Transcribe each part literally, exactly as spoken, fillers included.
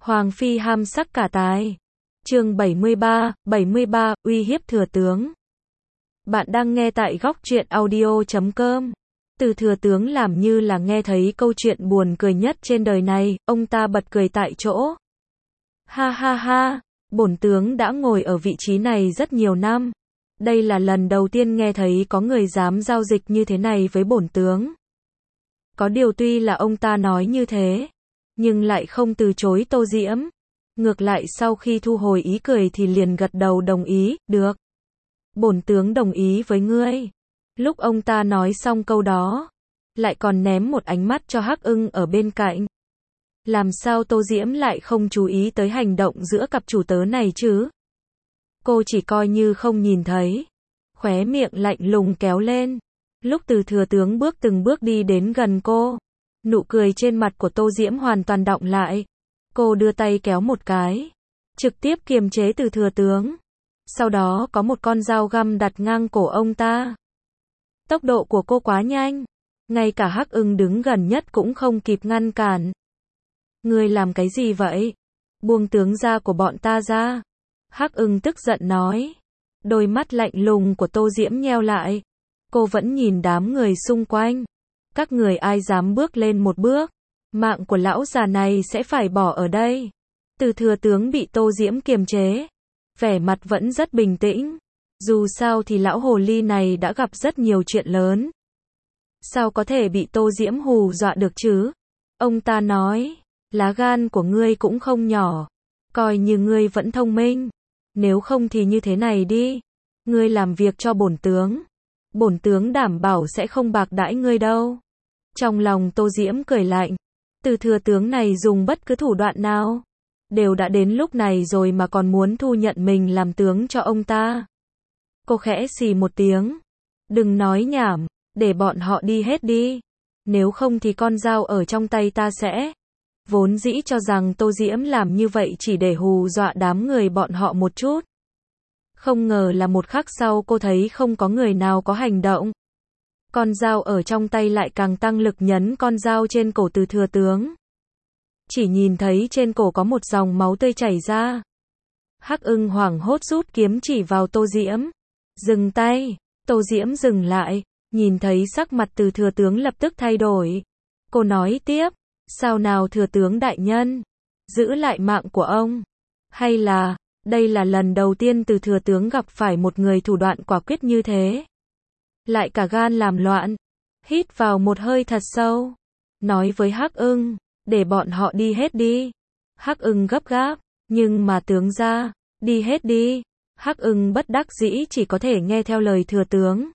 Hoàng phi ham sắc cả tài. Chương bảy mươi ba, bảy mươi ba, uy hiếp thừa tướng. Bạn đang nghe tại góc truyện audio chấm com. Từ thừa tướng làm như là nghe thấy câu chuyện buồn cười nhất trên đời này, ông ta bật cười tại chỗ. Ha ha ha, bổn tướng đã ngồi ở vị trí này rất nhiều năm. Đây là lần đầu tiên nghe thấy có người dám giao dịch như thế này với bổn tướng. Có điều tuy là ông ta nói như thế, nhưng lại không từ chối Tô Diễm. Ngược lại sau khi thu hồi ý cười thì liền gật đầu đồng ý, được. Bổn tướng đồng ý với ngươi. Lúc ông ta nói xong câu đó, lại còn ném một ánh mắt cho Hắc Ưng ở bên cạnh. Làm sao Tô Diễm lại không chú ý tới hành động giữa cặp chủ tớ này chứ? Cô chỉ coi như không nhìn thấy. Khóe miệng lạnh lùng kéo lên. Lúc từ thừa tướng bước từng bước đi đến gần cô, nụ cười trên mặt của Tô Diễm hoàn toàn đọng lại. Cô đưa tay kéo một cái, trực tiếp kiềm chế từ thừa tướng. Sau đó có một con dao găm đặt ngang cổ ông ta. Tốc độ của cô quá nhanh, ngay cả Hắc Ưng đứng gần nhất cũng không kịp ngăn cản. Ngươi làm cái gì vậy? Buông tướng gia của bọn ta ra. Hắc Ưng tức giận nói. Đôi mắt lạnh lùng của Tô Diễm nheo lại. Cô vẫn nhìn đám người xung quanh. Các người ai dám bước lên một bước, mạng của lão già này sẽ phải bỏ ở đây. Từ thừa tướng bị Tô Diễm kiềm chế, vẻ mặt vẫn rất bình tĩnh. Dù sao thì lão hồ ly này đã gặp rất nhiều chuyện lớn. Sao có thể bị Tô Diễm hù dọa được chứ? Ông ta nói, lá gan của ngươi cũng không nhỏ. Coi như ngươi vẫn thông minh. Nếu không thì như thế này đi. Ngươi làm việc cho bổn tướng. Bổn tướng đảm bảo sẽ không bạc đãi ngươi đâu. Trong lòng Tô Diễm cười lạnh. Từ thừa tướng này dùng bất cứ thủ đoạn nào. Đều đã đến lúc này rồi mà còn muốn thu nhận mình làm tướng cho ông ta. Cô khẽ xì một tiếng. Đừng nói nhảm, để bọn họ đi hết đi. Nếu không thì con dao ở trong tay ta sẽ. Vốn dĩ cho rằng Tô Diễm làm như vậy chỉ để hù dọa đám người bọn họ một chút. Không ngờ là một khắc sau cô thấy không có người nào có hành động. Con dao ở trong tay lại càng tăng lực nhấn con dao trên cổ từ thừa tướng. Chỉ nhìn thấy trên cổ có một dòng máu tươi chảy ra. Hắc Ưng hoảng hốt rút kiếm chỉ vào Tô Diễm. Dừng tay. Tô Diễm dừng lại, nhìn thấy sắc mặt từ thừa tướng lập tức thay đổi. Cô nói tiếp, sao nào thừa tướng đại nhân, giữ lại mạng của ông. Hay là, đây là lần đầu tiên từ thừa tướng gặp phải một người thủ đoạn quả quyết như thế. Lại cả gan làm loạn. Hít vào một hơi thật sâu. Nói với Hắc Ưng, để bọn họ đi hết đi. Hắc Ưng gấp gáp, nhưng mà tướng gia, đi hết đi. Hắc Ưng bất đắc dĩ chỉ có thể nghe theo lời thừa tướng.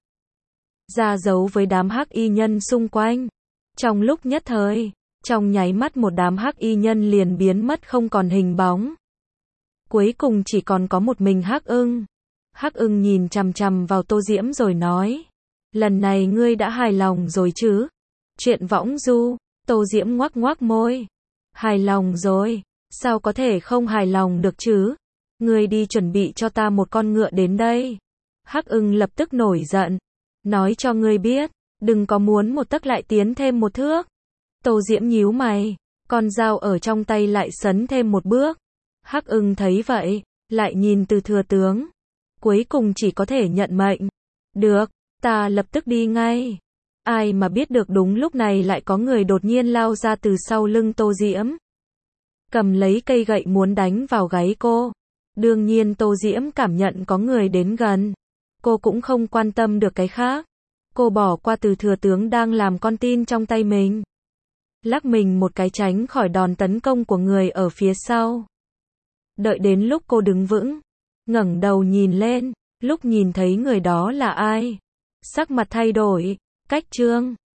Ra giấu với đám hắc y nhân xung quanh. Trong lúc nhất thời, trong nháy mắt một đám hắc y nhân liền biến mất không còn hình bóng. Cuối cùng chỉ còn có một mình Hắc Ưng. Hắc Ưng nhìn chằm chằm vào Tô Diễm rồi nói. Lần này ngươi đã hài lòng rồi chứ? Chuyện võng du. Tô Diễm ngoác ngoác môi. Hài lòng rồi. Sao có thể không hài lòng được chứ? Ngươi đi chuẩn bị cho ta một con ngựa đến đây. Hắc Ưng lập tức nổi giận. Nói cho ngươi biết, đừng có muốn một tấc lại tiến thêm một thước. Tô Diễm nhíu mày. Con dao ở trong tay lại sấn thêm một bước. Hắc Ưng thấy vậy, lại nhìn từ thừa tướng. Cuối cùng chỉ có thể nhận mệnh. Được, ta lập tức đi ngay. Ai mà biết được đúng lúc này lại có người đột nhiên lao ra từ sau lưng Tô Diễm. Cầm lấy cây gậy muốn đánh vào gáy cô. Đương nhiên Tô Diễm cảm nhận có người đến gần. Cô cũng không quan tâm được cái khác. Cô bỏ qua từ thừa tướng đang làm con tin trong tay mình. Lắc mình một cái tránh khỏi đòn tấn công của người ở phía sau. Đợi đến lúc cô đứng vững, ngẩng đầu nhìn lên, lúc nhìn thấy người đó là ai, sắc mặt thay đổi, cách trương,